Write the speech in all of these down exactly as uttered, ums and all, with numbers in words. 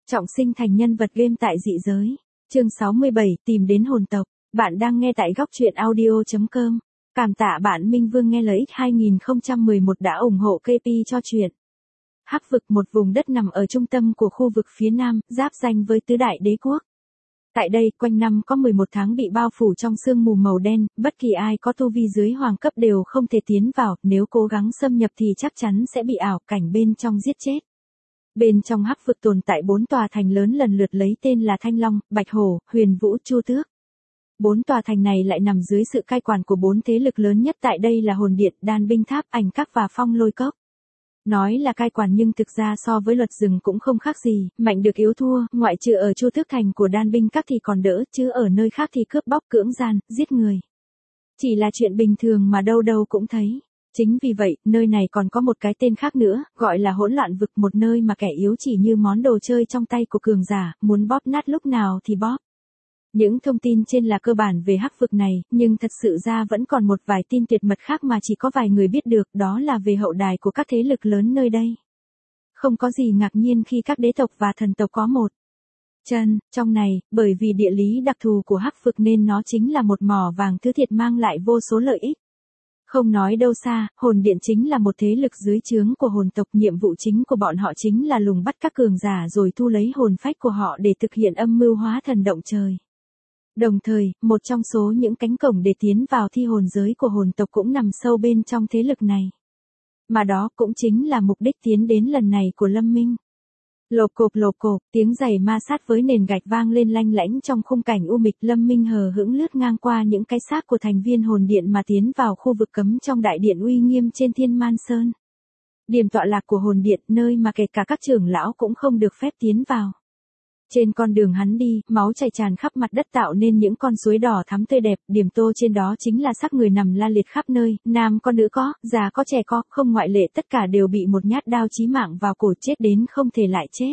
Trọng sinh thành nhân vật game tại dị giới. Chương sáu mươi bảy, tìm đến hồn tộc. Bạn đang nghe tại góc truyện audio chấm com. Cảm tạ bạn Minh Vương nghe lời ích hai không một một đã ủng hộ ca pê cho truyện. Hắc vực, một vùng đất nằm ở trung tâm của khu vực phía nam, giáp ranh với tứ đại đế quốc. Tại đây, quanh năm có mười một tháng bị bao phủ trong sương mù màu đen, bất kỳ ai có tu vi dưới hoàng cấp đều không thể tiến vào, nếu cố gắng xâm nhập thì chắc chắn sẽ bị ảo cảnh bên trong giết chết. Bên trong hắc vực tồn tại bốn tòa thành lớn lần lượt lấy tên là Thanh Long, Bạch Hổ, Huyền Vũ, Chu Tước. Bốn tòa thành này lại nằm dưới sự cai quản của bốn thế lực lớn nhất tại đây là Hồn Điện, Đan Binh Tháp, Ảnh Các và Phong Lôi Cốc. Nói là cai quản nhưng thực ra so với luật rừng cũng không khác gì, mạnh được yếu thua, ngoại trừ ở Chu Tước thành của Đan Binh Các thì còn đỡ, chứ ở nơi khác thì cướp bóc cưỡng gian, giết người. Chỉ là chuyện bình thường mà đâu đâu cũng thấy. Chính vì vậy, nơi này còn có một cái tên khác nữa, gọi là hỗn loạn vực, một nơi mà kẻ yếu chỉ như món đồ chơi trong tay của cường giả, muốn bóp nát lúc nào thì bóp. Những thông tin trên là cơ bản về hắc vực này, nhưng thật sự ra vẫn còn một vài tin tuyệt mật khác mà chỉ có vài người biết được, đó là về hậu đài của các thế lực lớn nơi đây. Không có gì ngạc nhiên khi các đế tộc và thần tộc có một chân trong này, bởi vì địa lý đặc thù của hắc vực nên nó chính là một mỏ vàng thứ thiệt mang lại vô số lợi ích. Không nói đâu xa, hồn điện chính là một thế lực dưới trướng của hồn tộc, nhiệm vụ chính của bọn họ chính là lùng bắt các cường giả rồi thu lấy hồn phách của họ để thực hiện âm mưu hóa thần động trời. Đồng thời, một trong số những cánh cổng để tiến vào thi hồn giới của hồn tộc cũng nằm sâu bên trong thế lực này. Mà đó cũng chính là mục đích tiến đến lần này của Lâm Minh. Lộp cộp lộp cộp, tiếng giày ma sát với nền gạch vang lên lanh lảnh trong khung cảnh u mịch. Lâm Minh hờ hững lướt ngang qua những cái xác của thành viên hồn điện mà tiến vào khu vực cấm trong đại điện uy nghiêm trên Thiên Man Sơn. Điểm tọa lạc của hồn điện, nơi mà kể cả các trưởng lão cũng không được phép tiến vào. Trên con đường hắn đi, máu chảy tràn khắp mặt đất tạo nên những con suối đỏ thắm tươi đẹp, điểm tô trên đó chính là xác người nằm la liệt khắp nơi, nam có nữ có, già có trẻ có, không ngoại lệ, tất cả đều bị một nhát đao chí mạng vào cổ, chết đến không thể lại chết.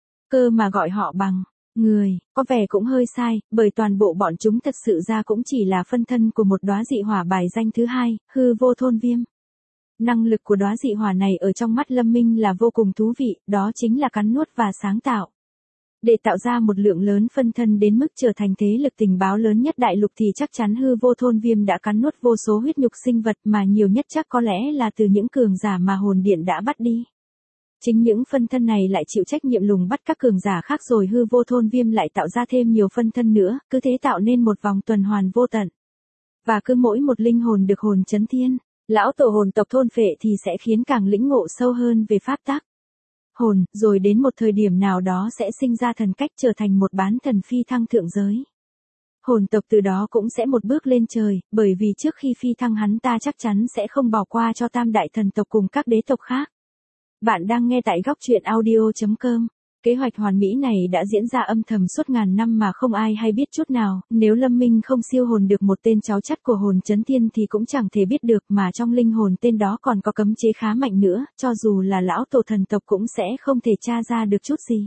Cơ mà gọi họ bằng người, có vẻ cũng hơi sai, bởi toàn bộ bọn chúng thật sự ra cũng chỉ là phân thân của một đóa dị hỏa bài danh thứ hai, hư vô thôn viêm. Năng lực của đóa dị hỏa này ở trong mắt Lâm Minh là vô cùng thú vị, đó chính là cắn nuốt và sáng tạo. Để tạo ra một lượng lớn phân thân đến mức trở thành thế lực tình báo lớn nhất đại lục thì chắc chắn hư vô thôn viêm đã cắn nuốt vô số huyết nhục sinh vật, mà nhiều nhất chắc có lẽ là từ những cường giả mà hồn điện đã bắt đi. Chính những phân thân này lại chịu trách nhiệm lùng bắt các cường giả khác, rồi hư vô thôn viêm lại tạo ra thêm nhiều phân thân nữa, cứ thế tạo nên một vòng tuần hoàn vô tận. Và cứ mỗi một linh hồn được hồn chấn thiên, lão tổ hồn tộc thôn phệ thì sẽ khiến càng lĩnh ngộ sâu hơn về pháp tắc hồn, rồi đến một thời điểm nào đó sẽ sinh ra thần cách, trở thành một bán thần phi thăng thượng giới. Hồn tộc từ đó cũng sẽ một bước lên trời, bởi vì trước khi phi thăng hắn ta chắc chắn sẽ không bỏ qua cho tam đại thần tộc cùng các đế tộc khác. Bạn đang nghe tại góc truyện audio chấm com. Kế hoạch hoàn mỹ này đã diễn ra âm thầm suốt ngàn năm mà không ai hay biết chút nào, nếu Lâm Minh không siêu hồn được một tên cháu chắt của hồn chấn thiên thì cũng chẳng thể biết được, mà trong linh hồn tên đó còn có cấm chế khá mạnh nữa, cho dù là lão tổ thần tộc cũng sẽ không thể tra ra được chút gì.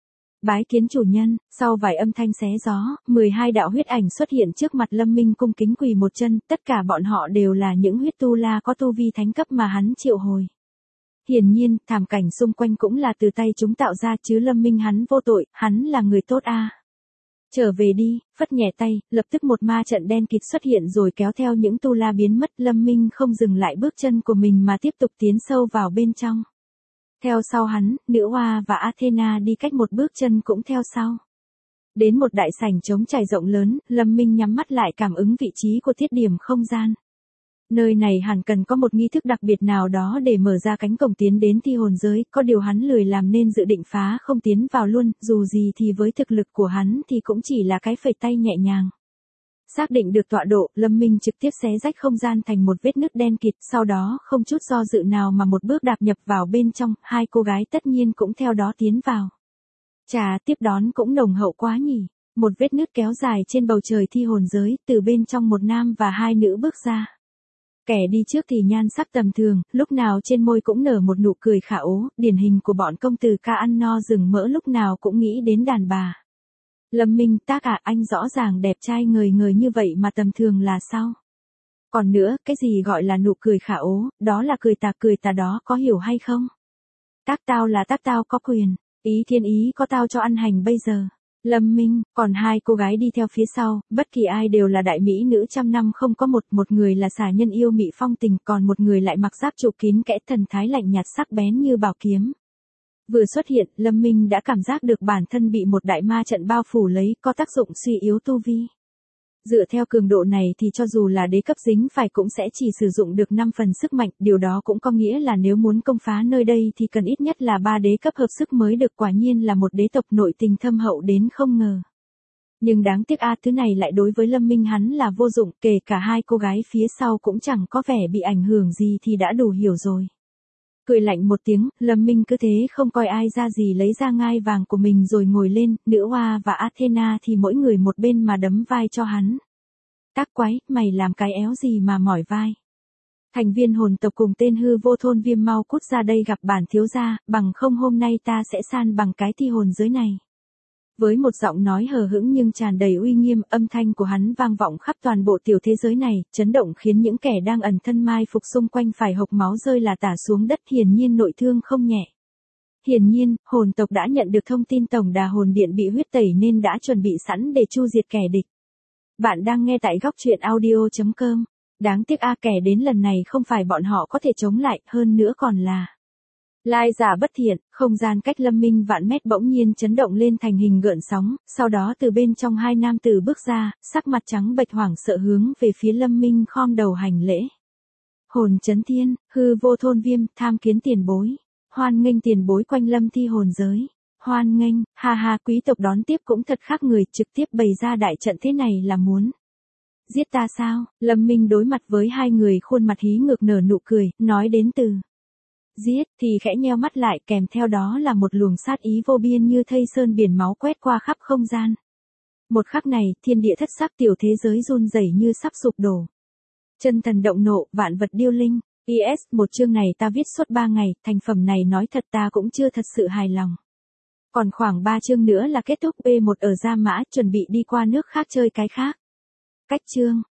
Bái kiến chủ nhân, sau vài âm thanh xé gió, mười hai đạo huyết ảnh xuất hiện trước mặt Lâm Minh cung kính quỳ một chân, tất cả bọn họ đều là những huyết tu la có tu vi thánh cấp mà hắn triệu hồi. Hiển nhiên, thảm cảnh xung quanh cũng là từ tay chúng tạo ra, chứ Lâm Minh hắn vô tội, hắn là người tốt a. À. Trở về đi, phất nhẹ tay, lập tức một ma trận đen kịt xuất hiện rồi kéo theo những tu la biến mất. Lâm Minh không dừng lại bước chân của mình mà tiếp tục tiến sâu vào bên trong. Theo sau hắn, nữ hoa và Athena đi cách một bước chân cũng theo sau. Đến một đại sảnh trống trải rộng lớn, Lâm Minh nhắm mắt lại cảm ứng vị trí của thiết điểm không gian. Nơi này hẳn cần có một nghi thức đặc biệt nào đó để mở ra cánh cổng tiến đến thi hồn giới, có điều hắn lười làm nên dự định phá không tiến vào luôn, dù gì thì với thực lực của hắn thì cũng chỉ là cái phẩy tay nhẹ nhàng. Xác định được tọa độ, Lâm Minh trực tiếp xé rách không gian thành một vết nứt đen kịt, sau đó không chút do dự nào mà một bước đạp nhập vào bên trong, hai cô gái tất nhiên cũng theo đó tiến vào. Chà, tiếp đón cũng nồng hậu quá nhỉ, một vết nứt kéo dài trên bầu trời thi hồn giới, từ bên trong một nam và hai nữ bước ra. Kẻ đi trước thì nhan sắc tầm thường, lúc nào trên môi cũng nở một nụ cười khả ố, điển hình của bọn công tử ca ăn no rừng mỡ lúc nào cũng nghĩ đến đàn bà. Lâm Minh, tác à, anh rõ ràng đẹp trai ngời ngời như vậy mà tầm thường là sao? Còn nữa, cái gì gọi là nụ cười khả ố, đó là cười tà cười tà đó, có hiểu hay không? Tác tao là tác tao có quyền. Ý thiên ý có tao cho ăn hành bây giờ. Lâm Minh, còn hai cô gái đi theo phía sau, bất kỳ ai đều là đại mỹ nữ trăm năm không có một, một người là xà nhân yêu mị phong tình, còn một người lại mặc giáp trụ kín kẽ thần thái lạnh nhạt sắc bén như bảo kiếm. Vừa xuất hiện, Lâm Minh đã cảm giác được bản thân bị một đại ma trận bao phủ lấy, có tác dụng suy yếu tu vi. Dựa theo cường độ này thì cho dù là đế cấp dính phải cũng sẽ chỉ sử dụng được năm phần sức mạnh, điều đó cũng có nghĩa là nếu muốn công phá nơi đây thì cần ít nhất là ba đế cấp hợp sức mới được, quả nhiên là một đế tộc nội tình thâm hậu đến không ngờ. Nhưng đáng tiếc a thứ này lại đối với Lâm Minh hắn là vô dụng, kể cả hai cô gái phía sau cũng chẳng có vẻ bị ảnh hưởng gì thì đã đủ hiểu rồi. Cười lạnh một tiếng, Lâm Minh cứ thế không coi ai ra gì lấy ra ngai vàng của mình rồi ngồi lên, nữ hoa và Athena thì mỗi người một bên mà đấm vai cho hắn. Tác quái, mày làm cái éo gì mà mỏi vai. Thành viên hồn tộc cùng tên hư vô thôn Viêm mau cút ra đây gặp bản thiếu gia, bằng không hôm nay ta sẽ san bằng cái thi hồn giới này. Với một giọng nói hờ hững nhưng tràn đầy uy nghiêm, âm thanh của hắn vang vọng khắp toàn bộ tiểu thế giới này, chấn động khiến những kẻ đang ẩn thân mai phục xung quanh phải hộc máu rơi là tả xuống đất, hiển nhiên nội thương không nhẹ. Hiển nhiên, hồn tộc đã nhận được thông tin tổng đà hồn điện bị huyết tẩy nên đã chuẩn bị sẵn để chu diệt kẻ địch. Bạn đang nghe tại góc truyện audio chấm com. Đáng tiếc a kẻ đến lần này không phải bọn họ có thể chống lại, hơn nữa còn là lai giả bất thiện. Không gian cách Lâm Minh vạn mét bỗng nhiên chấn động lên thành hình gợn sóng, sau đó từ bên trong hai nam tử bước ra, sắc mặt trắng bệch hoảng sợ hướng về phía Lâm Minh khom đầu hành lễ. Hồn chấn thiên, hư vô thôn Viêm, tham kiến tiền bối. Hoan nghênh tiền bối quanh Lâm thi hồn giới. Hoan nghênh, ha ha, quý tộc đón tiếp cũng thật khác người, trực tiếp bày ra đại trận thế này là muốn giết ta sao? Lâm Minh đối mặt với hai người khuôn mặt hí ngược nở nụ cười, nói đến từ giết thì khẽ nheo mắt lại, kèm theo đó là một luồng sát ý vô biên như thây sơn biển máu quét qua khắp không gian. Một khắc này, thiên địa thất sắc, tiểu thế giới run rẩy như sắp sụp đổ. Chân thần động nộ, vạn vật điêu linh. i ét, một chương này ta viết suốt ba ngày, thành phẩm này nói thật ta cũng chưa thật sự hài lòng. Còn khoảng ba chương nữa là kết thúc. B một ở Gia Mã, chuẩn bị đi qua nước khác chơi cái khác. Cách chương,